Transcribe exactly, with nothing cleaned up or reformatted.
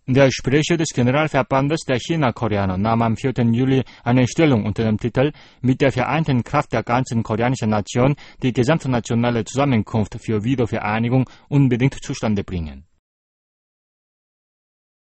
Der Sprecher des Generalverbandes der China-Koreaner nahm am vierten Juli eine Stellung unter dem Titel »Mit der vereinten Kraft der ganzen koreanischen Nation die gesamtnationale Zusammenkunft für Wiedervereinigung unbedingt zustande bringen«.